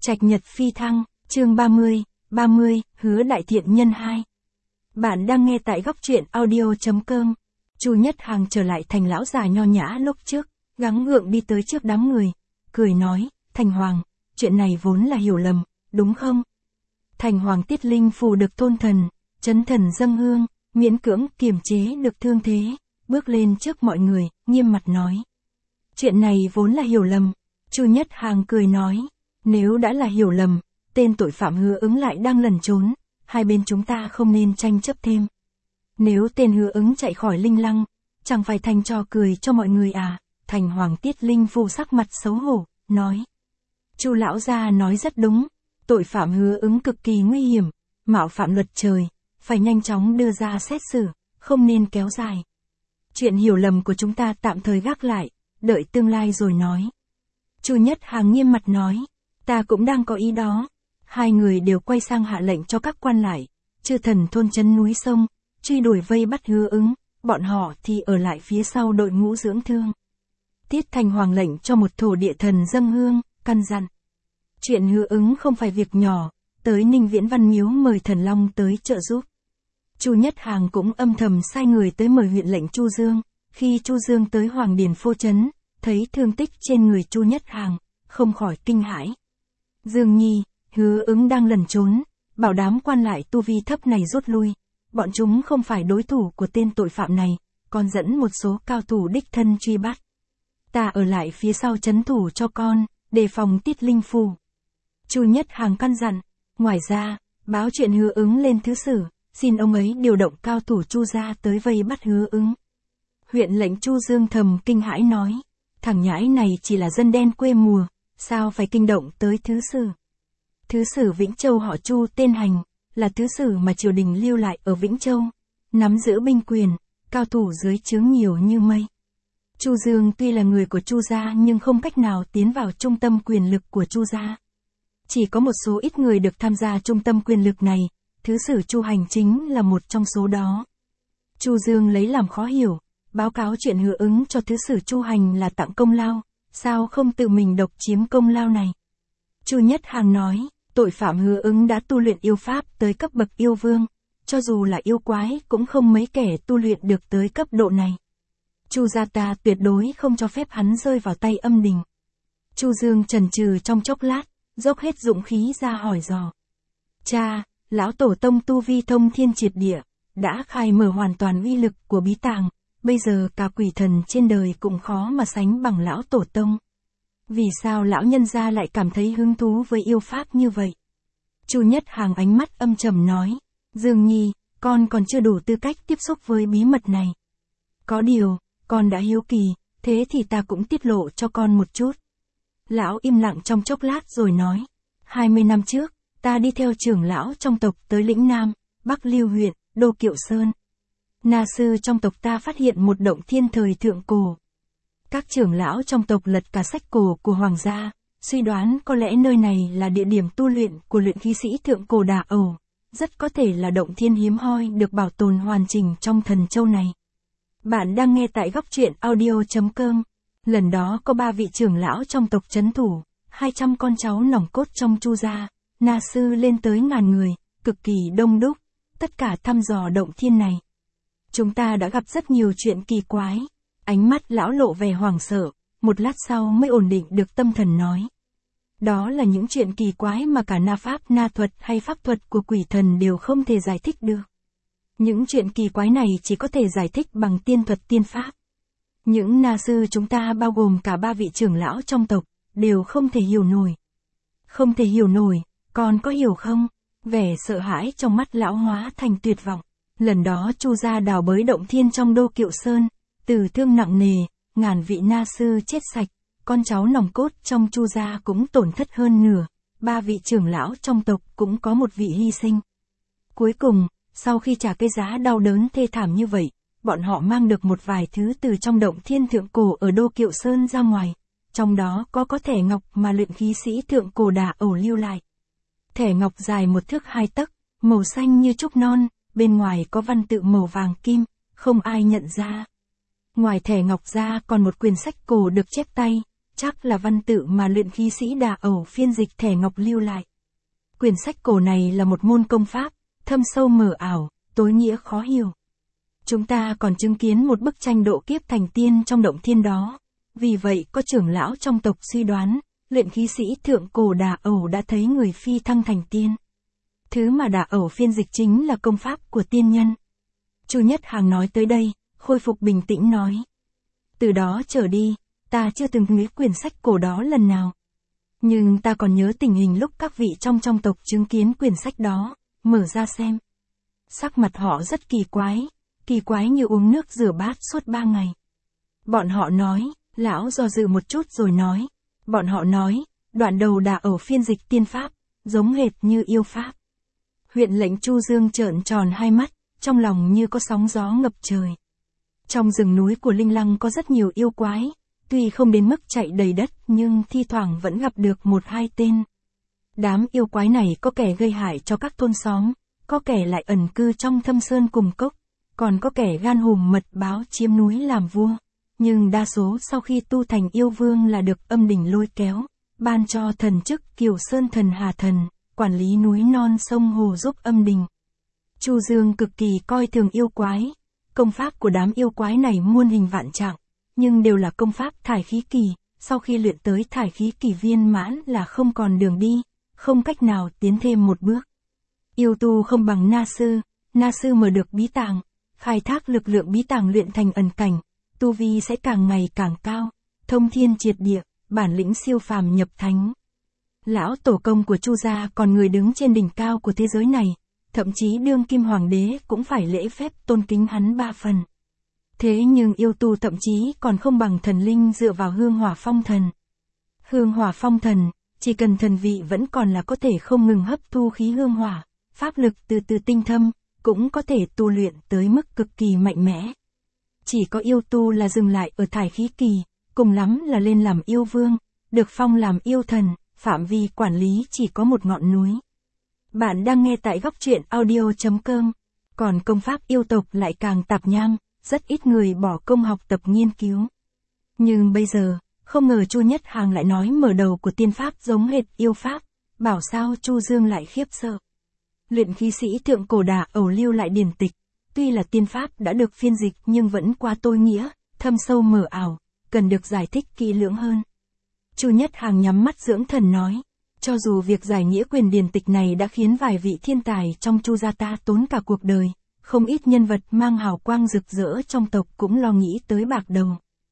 Trạch nhật phi thăng, chương 30, hứa đại thiện nhân 2. Bạn đang nghe tại góc truyện audio.com. Chu Nhất Hằng trở lại thành lão già nho nhã lúc trước, gắng gượng đi tới trước đám người, cười nói, Thành Hoàng, chuyện này vốn là hiểu lầm, đúng không? Thành Hoàng tiết linh phù được tôn thần, chấn thần dâng hương, miễn cưỡng kiềm chế được thương thế, bước lên trước mọi người, nghiêm mặt nói. Chuyện này vốn là hiểu lầm. Chu Nhất Hằng cười nói, nếu đã là hiểu lầm, tên tội phạm Hứa Ứng lại đang lẩn trốn, hai bên chúng ta không nên tranh chấp thêm. Nếu tên Hứa Ứng chạy khỏi Linh Lăng, chẳng phải thành trò cười cho mọi người à? Thành Hoàng tiết linh phù sắc mặt xấu hổ, nói. Chu lão gia nói rất đúng, tội phạm Hứa Ứng cực kỳ nguy hiểm, mạo phạm luật trời, phải nhanh chóng đưa ra xét xử, không nên kéo dài. Chuyện hiểu lầm của chúng ta tạm thời gác lại, đợi tương lai rồi nói. Chu Nhất Hằng nghiêm mặt nói, ta cũng đang có ý đó. Hai người đều quay sang hạ lệnh cho các quan lại, chư thần thôn trấn núi sông, truy đuổi vây bắt Hứa Ứng, bọn họ thì ở lại phía sau đội ngũ dưỡng thương. Tiết Thành Hoàng lệnh cho một thổ địa thần dâng hương, căn dặn. Chuyện Hứa Ứng không phải việc nhỏ, tới Ninh Viễn Văn Miếu mời thần long tới trợ giúp. Chu Nhất Hằng cũng âm thầm sai người tới mời huyện lệnh Chu Dương, khi Chu Dương tới Hoàng Điền Phô Trấn, thấy thương tích trên người Chu Nhất Hằng, không khỏi kinh hãi. Dương Nhi, Hứa Ứng đang lẩn trốn, bảo đám quan lại tu vi thấp này rút lui, bọn chúng không phải đối thủ của tên tội phạm này, còn dẫn một số cao thủ đích thân truy bắt. Ta ở lại phía sau trấn thủ cho con, đề phòng tiết linh phù. Chu Nhất Hằng căn dặn, ngoài ra, báo chuyện Hứa Ứng lên thứ sử, xin ông ấy điều động cao thủ Chu gia tới vây bắt Hứa Ứng. Huyện lệnh Chu Dương thầm kinh hãi nói, thằng nhãi này chỉ là dân đen quê mùa, sao phải kinh động tới thứ sử. Thứ sử Vĩnh Châu họ Chu tên Hành, là thứ sử mà triều đình lưu lại ở Vĩnh Châu, nắm giữ binh quyền, cao thủ dưới trướng nhiều như mây. Chu Dương tuy là người của Chu gia nhưng không cách nào tiến vào trung tâm quyền lực của Chu gia. Chỉ có một số ít người được tham gia trung tâm quyền lực này, thứ sử Chu Hành chính là một trong số đó. Chu Dương lấy làm khó hiểu, báo cáo chuyện Hứa Ứng cho thứ sử Chu Hành là tặng công lao, sao không tự mình độc chiếm công lao này? Chu Nhất Hằng nói, tội phạm Hứa Ứng đã tu luyện yêu pháp tới cấp bậc yêu vương, cho dù là yêu quái cũng không mấy kẻ tu luyện được tới cấp độ này. Chu gia ta tuyệt đối không cho phép hắn rơi vào tay âm đình. Chu Dương chần chừ trong chốc lát, dốc hết dũng khí ra hỏi dò. Cha, lão tổ tông tu vi thông thiên triệt địa, đã khai mở hoàn toàn uy lực của bí tàng, bây giờ cả quỷ thần trên đời cũng khó mà sánh bằng lão tổ tông. Vì sao lão nhân gia lại cảm thấy hứng thú với yêu pháp như vậy? Chu Nhất Hằng ánh mắt âm trầm nói, Dương Nhi, con còn chưa đủ tư cách tiếp xúc với bí mật này. Có điều, con đã hiếu kỳ, thế thì ta cũng tiết lộ cho con một chút. Lão im lặng trong chốc lát rồi nói, 20 năm trước, ta đi theo trưởng lão trong tộc tới lĩnh Nam, Bắc Lưu huyện, Đô Kiệu Sơn. Na sư trong tộc ta phát hiện một động thiên thời thượng cổ. Các trưởng lão trong tộc lật cả sách cổ của hoàng gia, suy đoán có lẽ nơi này là địa điểm tu luyện của luyện khí sĩ thượng cổ Đà Ẩu, rất có thể là động thiên hiếm hoi được bảo tồn hoàn chỉnh trong thần châu này. Bạn đang nghe tại góc truyện audio.com. Lần đó có 3 vị trưởng lão trong tộc trấn thủ, 200 con cháu nòng cốt trong Chu gia, na sư lên tới ngàn người, cực kỳ đông đúc, tất cả thăm dò động thiên này. Chúng ta đã gặp rất nhiều chuyện kỳ quái. Ánh mắt lão lộ vẻ hoảng sợ, một lát sau mới ổn định được tâm thần nói. Đó là những chuyện kỳ quái mà cả na pháp na thuật hay pháp thuật của quỷ thần đều không thể giải thích được. Những chuyện kỳ quái này chỉ có thể giải thích bằng tiên thuật tiên pháp. Những na sư chúng ta bao gồm cả 3 vị trưởng lão trong tộc, đều không thể hiểu nổi. Không thể hiểu nổi, con có hiểu không? Vẻ sợ hãi trong mắt lão hóa thành tuyệt vọng. Lần đó Chu gia đào bới động thiên trong Đô Kiệu Sơn, tử thương nặng nề, ngàn vị na sư chết sạch, con cháu nòng cốt trong Chu gia cũng tổn thất hơn nửa, 3 vị trưởng lão trong tộc cũng có một vị hy sinh. Cuối cùng, sau khi trả cái giá đau đớn thê thảm như vậy, bọn họ mang được một vài thứ từ trong động thiên thượng cổ ở Đô Kiệu Sơn ra ngoài, trong đó có thẻ ngọc mà luyện khí sĩ thượng cổ Đà Ẩu lưu lại. Thẻ ngọc dài 1 thước 2 tấc, màu xanh như trúc non, bên ngoài có văn tự màu vàng kim, không ai nhận ra. Ngoài thẻ ngọc ra còn một quyển sách cổ được chép tay, chắc là văn tự mà luyện khí sĩ Đà Ẩu phiên dịch thẻ ngọc lưu lại. Quyển sách cổ này là một môn công pháp, thâm sâu mờ ảo, tối nghĩa khó hiểu. Chúng ta còn chứng kiến một bức tranh độ kiếp thành tiên trong động thiên đó. Vì vậy có trưởng lão trong tộc suy đoán, luyện khí sĩ thượng cổ Đà Ẩu đã thấy người phi thăng thành tiên. Thứ mà Đà Ẩu phiên dịch chính là công pháp của tiên nhân. Chu Nhất Hàng nói tới đây, khôi phục bình tĩnh nói. Từ đó trở đi, ta chưa từng nghĩ quyển sách cổ đó lần nào. Nhưng ta còn nhớ tình hình lúc các vị trong tộc chứng kiến quyển sách đó, mở ra xem. Sắc mặt họ rất kỳ quái như uống nước rửa bát suốt 3 ngày. Bọn họ nói, lão do dự một chút rồi nói. Bọn họ nói, đoạn đầu Đà Ẩu phiên dịch tiên pháp, giống hệt như yêu pháp. Huyện lệnh Chu Dương trợn tròn hai mắt, trong lòng như có sóng gió ngập trời. Trong rừng núi của Linh Lăng có rất nhiều yêu quái, tuy không đến mức chạy đầy đất nhưng thi thoảng vẫn gặp được 1-2 tên. Đám yêu quái này có kẻ gây hại cho các thôn xóm, có kẻ lại ẩn cư trong thâm sơn cùng cốc, còn có kẻ gan hùm mật báo chiếm núi làm vua. Nhưng đa số sau khi tu thành yêu vương là được âm đỉnh lôi kéo, ban cho thần chức Kiều Sơn Thần Hà Thần, quản lý núi non sông hồ giúp âm đình. Chu Dương cực kỳ coi thường yêu quái. Công pháp của đám yêu quái này muôn hình vạn trạng, nhưng đều là công pháp thải khí kỳ, sau khi luyện tới thải khí kỳ viên mãn là không còn đường đi, không cách nào tiến thêm một bước. Yêu tu không bằng Na sư mở được bí tàng, khai thác lực lượng bí tàng luyện thành ẩn cảnh, tu vi sẽ càng ngày càng cao, thông thiên triệt địa, bản lĩnh siêu phàm nhập thánh. Lão tổ công của Chu gia còn người đứng trên đỉnh cao của thế giới này, thậm chí đương kim hoàng đế cũng phải lễ phép tôn kính hắn 3 phần. Thế nhưng yêu tu thậm chí còn không bằng thần linh dựa vào hương hỏa phong thần. Hương hỏa phong thần, chỉ cần thần vị vẫn còn là có thể không ngừng hấp thu khí hương hỏa, pháp lực từ từ tinh thâm, cũng có thể tu luyện tới mức cực kỳ mạnh mẽ. Chỉ có yêu tu là dừng lại ở thải khí kỳ, cùng lắm là lên làm yêu vương, được phong làm yêu thần, phạm vi quản lý chỉ có một ngọn núi. Bạn đang nghe tại góc truyện audio.com. Còn công pháp yêu tộc lại càng tạp nham, rất ít người bỏ công học tập nghiên cứu. Nhưng bây giờ, không ngờ Chu Nhất Hàng lại nói mở đầu của tiên pháp giống hệt yêu pháp, bảo sao Chu Dương lại khiếp sợ. Luyện khí sĩ thượng cổ Đà Ẩu lưu lại điển tịch, tuy là tiên pháp đã được phiên dịch nhưng vẫn quá tối nghĩa, thâm sâu mờ ảo, cần được giải thích kỹ lưỡng hơn. Chu Nhất Hàng nhắm mắt dưỡng thần nói. Cho dù việc giải nghĩa quyền điển tịch này đã khiến vài vị thiên tài trong Chu gia ta tốn cả cuộc đời, không ít nhân vật mang hào quang rực rỡ trong tộc cũng lo nghĩ tới bạc đầu.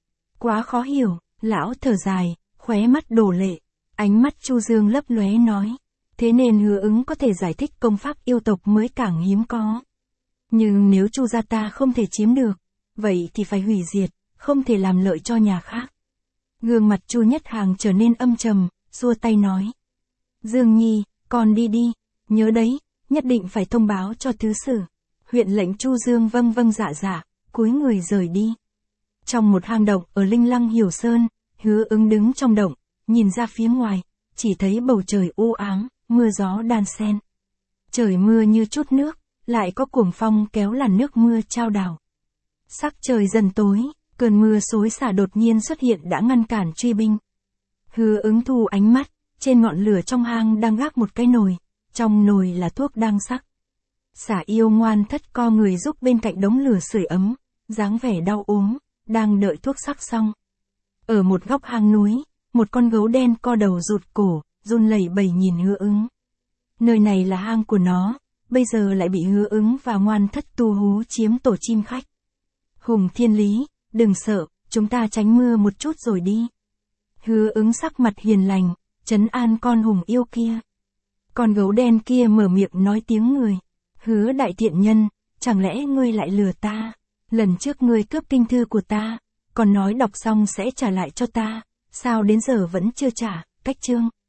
Quá khó hiểu, lão thở dài, khóe mắt đổ lệ, ánh mắt Chu Dương lấp lóe nói. Thế nên Hứa Ứng có thể giải thích công pháp yêu tộc mới càng hiếm có. Nhưng nếu Chu gia ta không thể chiếm được, vậy thì phải hủy diệt, không thể làm lợi cho nhà khác. Gương mặt Chu Nhất Hàng trở nên âm trầm, xua tay nói. Dương Nhi, con đi đi, nhớ đấy, nhất định phải thông báo cho thứ sử. Huyện lệnh Chu Dương vâng dạ, cúi người rời đi. Trong một hang động ở Linh Lăng Hiểu Sơn, Hứa Ứng đứng trong động, nhìn ra phía ngoài, chỉ thấy bầu trời u ám, mưa gió đan xen. Trời mưa như chút nước, lại có cuồng phong kéo làn nước mưa trao đảo. Sắc trời dần tối, cơn mưa xối xả đột nhiên xuất hiện đã ngăn cản truy binh. Hứa Ứng thu ánh mắt, trên ngọn lửa trong hang đang gác một cái nồi, trong nồi là thuốc đang sắc. Xả yêu ngoan thất co người giúp bên cạnh đống lửa sưởi ấm, dáng vẻ đau ốm, đang đợi thuốc sắc xong. Ở một góc hang núi, một con gấu đen co đầu rụt cổ, run lẩy bẩy nhìn Hứa Ứng. Nơi này là hang của nó, bây giờ lại bị Hứa Ứng và ngoan thất tu hú chiếm tổ chim khách. Hùng Thiên Lý, đừng sợ, chúng ta tránh mưa một chút rồi đi. Hứa Ứng sắc mặt hiền lành, trấn an con hùng yêu kia. Con gấu đen kia mở miệng nói tiếng người. Hứa đại thiện nhân, chẳng lẽ ngươi lại lừa ta? Lần trước ngươi cướp kinh thư của ta, còn nói đọc xong sẽ trả lại cho ta, sao đến giờ vẫn chưa trả? Cách chương.